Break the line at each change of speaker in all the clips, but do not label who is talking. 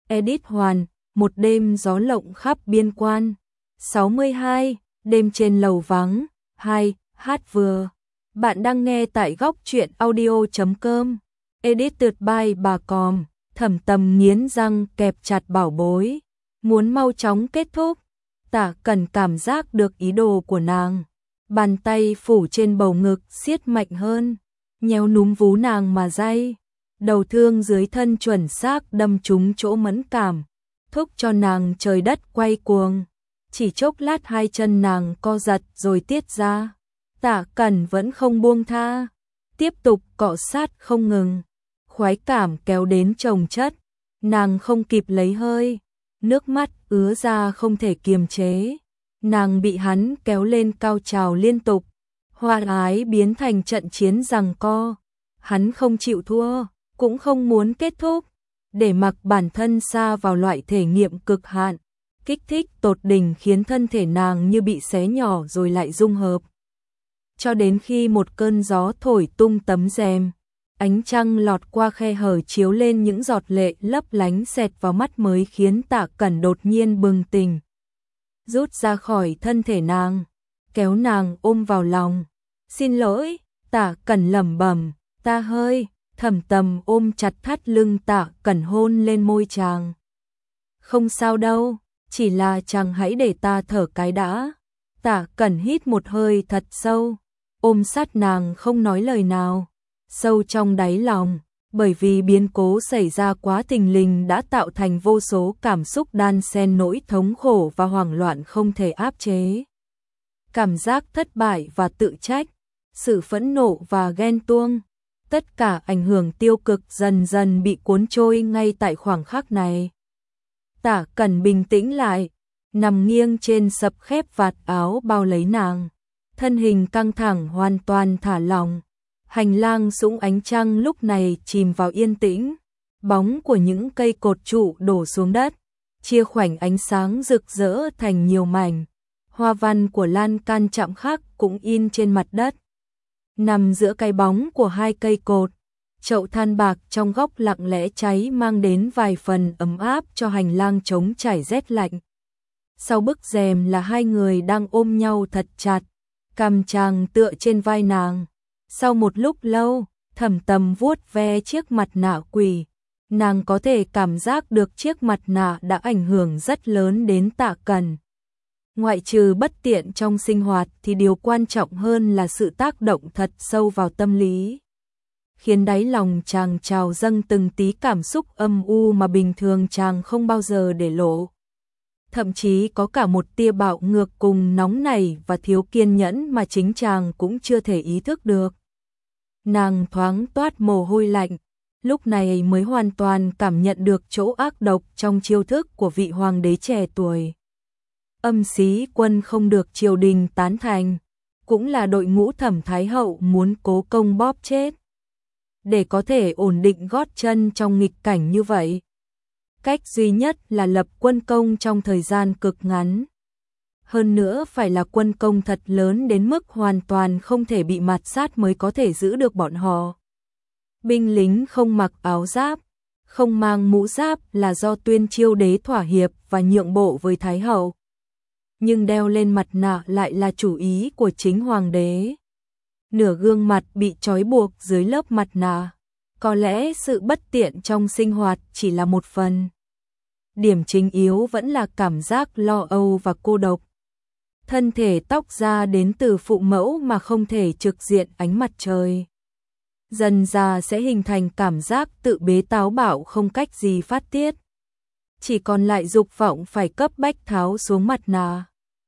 Edit Hoàn, một đêm gió lộng khắp biên quan. 62, đêm trên lầu vắng. 2, hát vừa. Bạn đang nghe tại góc truyện audio.com. Edited by Bà Còm. Thẩm Tầm nghiến răng kẹp chặt bảo bối, muốn mau chóng kết thúc. Tả Cẩn cảm giác được ý đồ của nàng, bàn tay phủ trên bầu ngực siết mạnh hơn, nhéo núm vú nàng mà day. Đầu thương dưới thân chuẩn xác đâm trúng chỗ mẫn cảm, thúc cho nàng trời đất quay cuồng. Chỉ chốc lát hai chân nàng co giật rồi tiết ra. Tả Cẩn vẫn không buông tha, tiếp tục cọ sát không ngừng. Khoái cảm kéo đến chồng chất, nàng không kịp lấy hơi, nước mắt ứa ra không thể kiềm chế. Nàng bị hắn kéo lên cao trào liên tục, hoa ái biến thành trận chiến giằng co. Hắn không chịu thua, cũng không muốn kết thúc, để mặc bản thân sa vào loại thể nghiệm cực hạn. Kích thích tột đỉnh khiến thân thể nàng như bị xé nhỏ rồi lại dung hợp. Cho đến khi một cơn gió thổi tung tấm rèm, ánh trăng lọt qua khe hở chiếu lên những giọt lệ lấp lánh xẹt vào mắt mới khiến Tạ Cẩn đột nhiên bừng tỉnh. Rút ra khỏi thân thể nàng, kéo nàng ôm vào lòng. Xin lỗi, Tạ Cẩn lẩm bẩm, ta hơi. Thẩm Tầm ôm chặt thắt lưng Tạ Cẩn hôn lên môi chàng. Không sao đâu, chỉ là chàng hãy để ta thở cái đã. Tạ Cẩn hít một hơi thật sâu, ôm sát nàng không nói lời nào. Sâu trong đáy lòng, bởi vì biến cố xảy ra quá thình lình đã tạo thành vô số cảm xúc đan xen, nỗi thống khổ và hoảng loạn không thể áp chế. Cảm giác thất bại và tự trách, sự phẫn nộ và ghen tuông, tất cả ảnh hưởng tiêu cực dần dần bị cuốn trôi ngay tại khoảng khắc này. Tạ Cẩn bình tĩnh lại, nằm nghiêng trên sập khép vạt áo bao lấy nàng, thân hình căng thẳng hoàn toàn thả lỏng. Hành lang sũng ánh trăng lúc này chìm vào yên tĩnh, bóng của những cây cột trụ đổ xuống đất, chia khoảnh ánh sáng rực rỡ thành nhiều mảnh. Hoa văn của lan can chạm khắc cũng in trên mặt đất. Nằm giữa cái bóng của hai cây cột, chậu than bạc trong góc lặng lẽ cháy mang đến vài phần ấm áp cho hành lang trống trải rét lạnh. Sau bức rèm là hai người đang ôm nhau thật chặt, cằm chàng tựa trên vai nàng. Sau một lúc lâu, Thẩm Tầm vuốt ve chiếc mặt nạ quỷ, nàng có thể cảm giác được chiếc mặt nạ đã ảnh hưởng rất lớn đến Tạ Cẩn. Ngoại trừ bất tiện trong sinh hoạt thì điều quan trọng hơn là sự tác động thật sâu vào tâm lý, khiến đáy lòng chàng trào dâng từng tí cảm xúc âm u mà bình thường chàng không bao giờ để lộ. Thậm chí có cả một tia bạo ngược cùng nóng nảy và thiếu kiên nhẫn mà chính chàng cũng chưa thể ý thức được. Nàng thoáng toát mồ hôi lạnh, lúc này mới hoàn toàn cảm nhận được chỗ ác độc trong chiêu thức của vị hoàng đế trẻ tuổi. Âm Xí Quân không được triều đình tán thành, cũng là đội ngũ Thẩm Thái Hậu muốn cố công bóp chết. Để có thể ổn định gót chân trong nghịch cảnh như vậy, cách duy nhất là lập quân công trong thời gian cực ngắn. Hơn nữa phải là quân công thật lớn đến mức hoàn toàn không thể bị mạt sát mới có thể giữ được bọn họ. Binh lính không mặc áo giáp, không mang mũ giáp là do Tuyên Chiêu đế thỏa hiệp và nhượng bộ với Thái Hậu. Nhưng đeo lên mặt nạ lại là chủ ý của chính hoàng đế. Nửa gương mặt bị trói buộc dưới lớp mặt nạ. Có lẽ sự bất tiện trong sinh hoạt chỉ là một phần. Điểm chính yếu vẫn là cảm giác lo âu và cô độc. Thân thể tóc ra đến từ phụ mẫu mà không thể trực diện ánh mặt trời. Dần ra sẽ hình thành cảm giác tự bế táo bạo không cách gì phát tiết. Chỉ còn lại dục vọng phải cấp bách tháo xuống mặt nạ.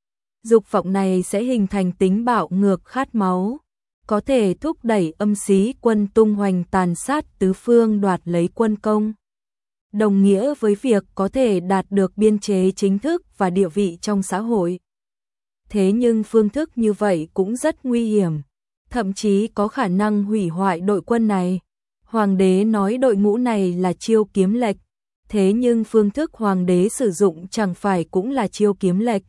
Dục vọng này sẽ hình thành tính bạo ngược khát máu, có thể thúc đẩy Âm Xí Quân tung hoành tàn sát tứ phương đoạt lấy quân công. Đồng nghĩa với việc có thể đạt được biên chế chính thức và địa vị trong xã hội. Thế nhưng phương thức như vậy cũng rất nguy hiểm, thậm chí có khả năng hủy hoại đội quân này. Hoàng đế nói đội ngũ này là chiêu kiếm lệch, thế nhưng phương thức hoàng đế sử dụng chẳng phải cũng là chiêu kiếm lệch.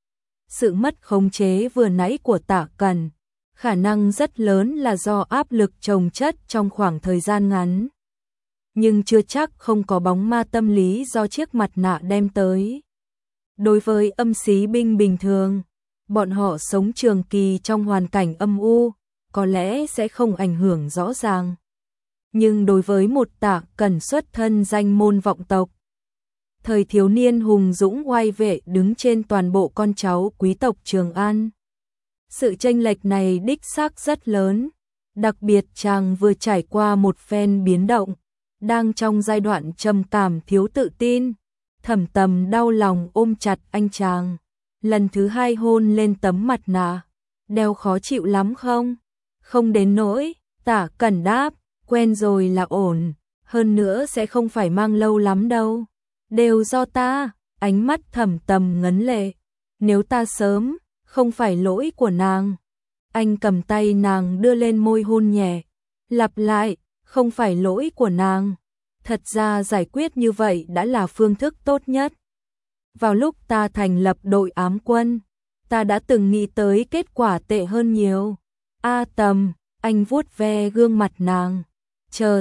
Sự mất khống chế vừa nãy của Tạ Cẩn, khả năng rất lớn là do áp lực chồng chất trong khoảng thời gian ngắn. nhưng chưa chắc không có bóng ma tâm lý do chiếc mặt nạ đem tới. Đối với âm sĩ binh bình thường, bọn họ sống trường kỳ trong hoàn cảnh âm u, có lẽ sẽ không ảnh hưởng rõ ràng. Nhưng đối với một Tạ Cẩn xuất thân danh môn vọng tộc, thời thiếu niên hùng dũng oai vệ đứng trên toàn bộ con cháu quý tộc Trường An, sự chênh lệch này đích xác rất lớn, đặc biệt chàng vừa trải qua một phen biến động, đang trong giai đoạn trầm cảm thiếu tự tin. Thẩm Tầm đau lòng ôm chặt anh chàng, lần thứ hai hôn lên tấm mặt nạ. Đeo khó chịu lắm không? Không đến nỗi, Tạ Cẩn đáp, quen rồi là ổn, hơn nữa sẽ không phải mang lâu lắm đâu. Đều do ta, ánh mắt Thẩm Tầm ngấn lệ, nếu ta sớm, không phải lỗi của nàng. Anh cầm tay nàng đưa lên môi hôn nhẹ, lặp lại, không phải lỗi của nàng. Thật ra giải quyết như vậy đã là phương thức tốt nhất. Vào lúc ta thành lập đội ám quân, ta đã từng nghĩ tới kết quả tệ hơn nhiều. A Tầm, anh vuốt ve gương mặt nàng. Chờ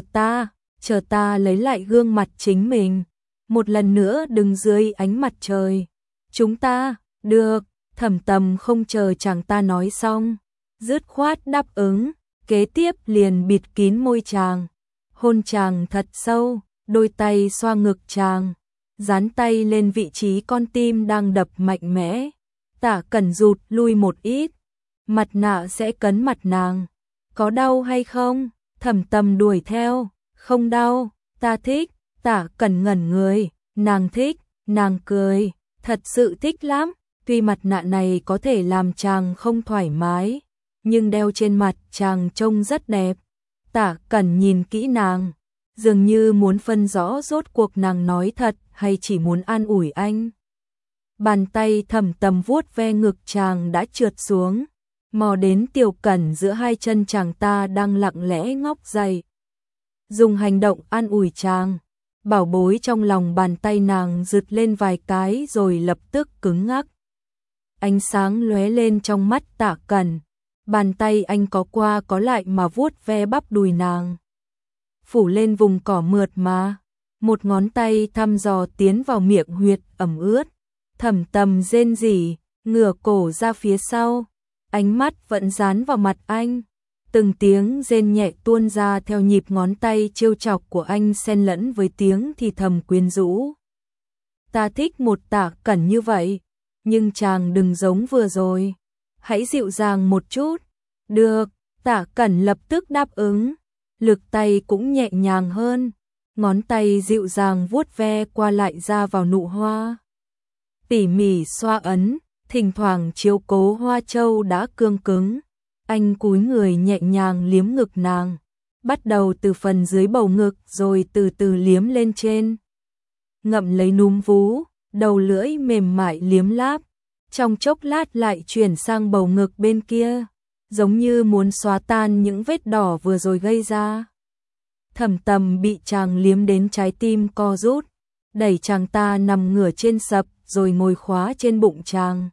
ta lấy lại gương mặt chính mình. Một lần nữa đứng dưới ánh mặt trời. Chúng ta, được, Thẩm Tầm không chờ chàng ta nói xong. Dứt khoát đáp ứng, kế tiếp liền bịt kín môi chàng. Hôn chàng thật sâu, đôi tay xoa ngực chàng, dán tay lên vị trí con tim đang đập mạnh mẽ. Tạ Cẩn rụt lui một ít, mặt nạ sẽ cấn mặt nàng. Có đau hay không? Thẩm Tầm đuổi theo, không đau, ta thích. Tạ Cẩn ngẩn người, nàng thích, nàng cười, thật sự thích lắm. Tuy mặt nạ này có thể làm chàng không thoải mái, nhưng đeo trên mặt chàng trông rất đẹp. Tạ Cẩn nhìn kỹ nàng, dường như muốn phân rõ rốt cuộc nàng nói thật hay chỉ muốn an ủi anh. Bàn tay Thẩm Tầm vuốt ve ngực chàng đã trượt xuống, mò đến tiểu cẩn giữa hai chân chàng ta đang lặng lẽ ngóc dậy. Dùng hành động an ủi chàng, bảo bối trong lòng bàn tay nàng rực lên vài cái rồi lập tức cứng ngắc. Ánh sáng lóe lên trong mắt Tạ Cẩn, bàn tay anh có qua có lại mà vuốt ve bắp đùi nàng. Phủ lên vùng cỏ mượt mà, một ngón tay thăm dò tiến vào miệng huyệt ẩm ướt. Thẩm Tầm rên rỉ, ngửa cổ ra phía sau, ánh mắt vẫn dán vào mặt anh. Từng tiếng rên nhẹ tuôn ra theo nhịp ngón tay trêu chọc của anh xen lẫn với tiếng thì thầm quyến rũ. Ta thích một Tạ Cẩn như vậy, nhưng chàng đừng giống vừa rồi. Hãy dịu dàng một chút. Được, Tạ Cẩn lập tức đáp ứng. Lực tay cũng nhẹ nhàng hơn, ngón tay dịu dàng vuốt ve qua lại ra vào nụ hoa. Tỉ mỉ xoa ấn, thỉnh thoảng chiếu cố hoa châu đã cương cứng. Anh cúi người nhẹ nhàng liếm ngực nàng, bắt đầu từ phần dưới bầu ngực rồi từ từ liếm lên trên. Ngậm lấy núm vú, đầu lưỡi mềm mại liếm láp, trong chốc lát lại chuyển sang bầu ngực bên kia, giống như muốn xóa tan những vết đỏ vừa rồi gây ra. Thẩm Tầm bị chàng liếm đến trái tim co rút, đẩy chàng ta nằm ngửa trên sập rồi ngồi khóa trên bụng chàng.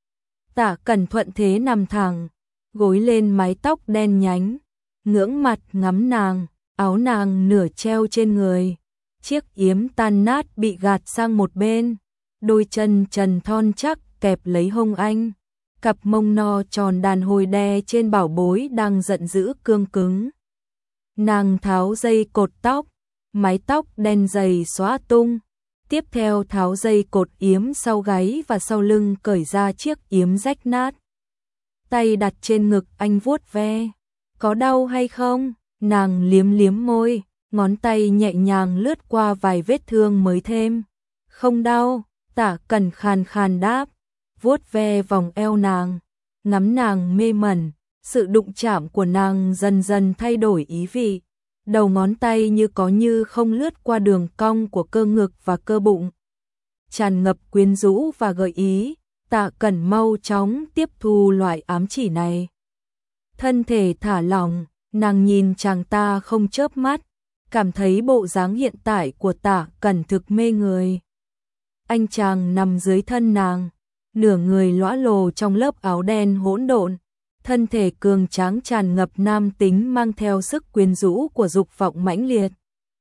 Tạ Cẩn thuận thế nằm thẳng, gối lên mái tóc đen nhánh, ngưỡng mặt ngắm nàng, áo nàng nửa treo trên người, chiếc yếm tan nát bị gạt sang một bên, đôi chân trần thon chắc kẹp lấy hông anh, cặp mông no tròn đàn hồi đè trên bảo bối đang giận dữ cương cứng. Nàng tháo dây cột tóc, mái tóc đen dày xóa tung, tiếp theo tháo dây cột yếm sau gáy và sau lưng cởi ra chiếc yếm rách nát. Tay đặt trên ngực anh vuốt ve. Có đau hay không? Nàng liếm liếm môi, ngón tay nhẹ nhàng lướt qua vài vết thương mới thêm. Không đau, Tạ Cẩn khàn khàn đáp, vuốt ve vòng eo nàng, ngắm nàng mê mẩn, sự đụng chạm của nàng dần dần thay đổi ý vị. Đầu ngón tay như có như không lướt qua đường cong của cơ ngực và cơ bụng, tràn ngập quyến rũ và gợi ý. Tạ Cẩn mau chóng tiếp thu loại ám chỉ này. Thân thể thả lỏng, nàng nhìn chàng ta không chớp mắt, cảm thấy bộ dáng hiện tại của Tạ Cẩn thực mê người. Anh chàng nằm dưới thân nàng, nửa người lõa lồ trong lớp áo đen hỗn độn, thân thể cường tráng tràn ngập nam tính mang theo sức quyến rũ của dục vọng mãnh liệt.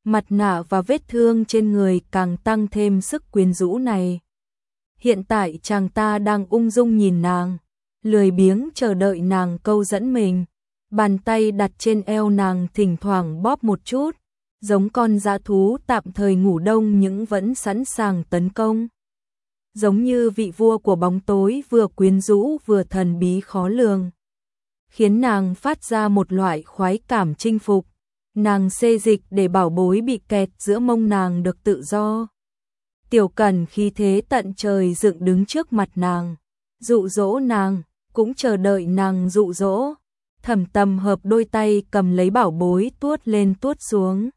mặt nạ và vết thương trên người càng tăng thêm sức quyến rũ này. Hiện tại chàng ta đang ung dung nhìn nàng, lười biếng chờ đợi nàng câu dẫn mình. Bàn tay đặt trên eo nàng thỉnh thoảng bóp một chút, giống con dã thú tạm thời ngủ đông nhưng vẫn sẵn sàng tấn công. Giống như vị vua của bóng tối vừa quyến rũ vừa thần bí khó lường, khiến nàng phát ra một loại khoái cảm chinh phục. Nàng xê dịch để bảo bối bị kẹt giữa mông nàng được tự do. Tiểu Cẩn khí thế tận trời dựng đứng trước mặt nàng, dụ dỗ nàng, cũng chờ đợi nàng dụ dỗ. Thẩm Tầm hợp đôi tay cầm lấy bảo bối tuốt lên tuốt xuống.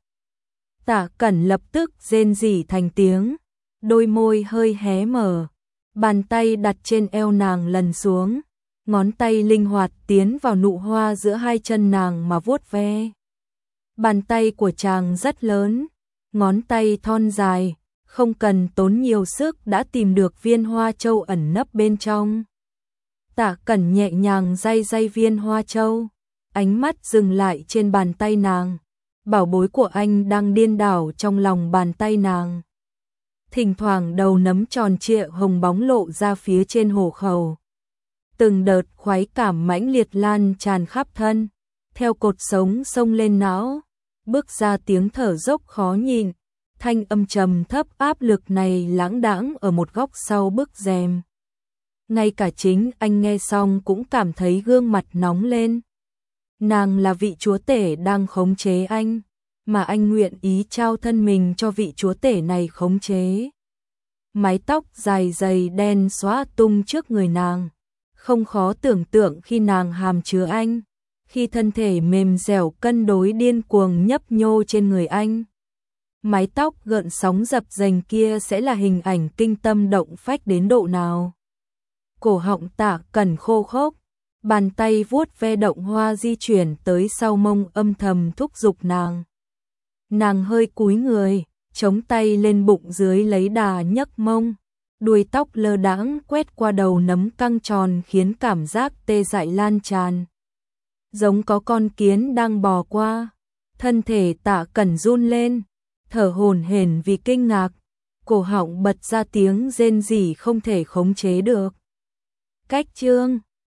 Tả Cẩn lập tức rên rỉ thành tiếng, đôi môi hơi hé mở, bàn tay đặt trên eo nàng lần xuống, ngón tay linh hoạt tiến vào nụ hoa giữa hai chân nàng mà vuốt ve. Bàn tay của chàng rất lớn, ngón tay thon dài, không cần tốn nhiều sức đã tìm được viên hoa châu ẩn nấp bên trong. Tả Cẩn nhẹ nhàng day day viên hoa châu, ánh mắt dừng lại trên bàn tay nàng. Bảo bối của anh đang điên đảo trong lòng bàn tay nàng. Thỉnh thoảng đầu nấm tròn trịa hồng bóng lộ ra phía trên hổ khẩu. Từng đợt khoái cảm mãnh liệt lan tràn khắp thân, theo cột sống xông lên não, bước ra tiếng thở dốc khó nhịn. Thanh âm trầm thấp áp lực này lãng đãng ở một góc sau bức rèm. Ngay cả chính anh nghe xong cũng cảm thấy gương mặt nóng lên. Nàng là vị chúa tể đang khống chế anh, mà anh nguyện ý trao thân mình cho vị chúa tể này khống chế. Mái tóc dài dày đen xóa tung trước người nàng, không khó tưởng tượng khi nàng hàm chứa anh, khi thân thể mềm dẻo cân đối điên cuồng nhấp nhô trên người anh. Mái tóc gợn sóng dập dềnh kia sẽ là hình ảnh kinh tâm động phách đến độ nào. Cổ họng Tả Cẩn khô khốc, bàn tay vuốt ve động hoa di chuyển tới sau mông âm thầm thúc giục nàng. Nàng hơi cúi người, chống tay lên bụng dưới lấy đà nhấc mông, đuôi tóc lơ đãng quét qua đầu nấm căng tròn khiến cảm giác tê dại lan tràn. Giống có con kiến đang bò qua, thân thể Tả Cẩn run lên, thở hổn hển vì kinh ngạc, cổ họng bật ra tiếng rên rỉ không thể khống chế được. Cách chương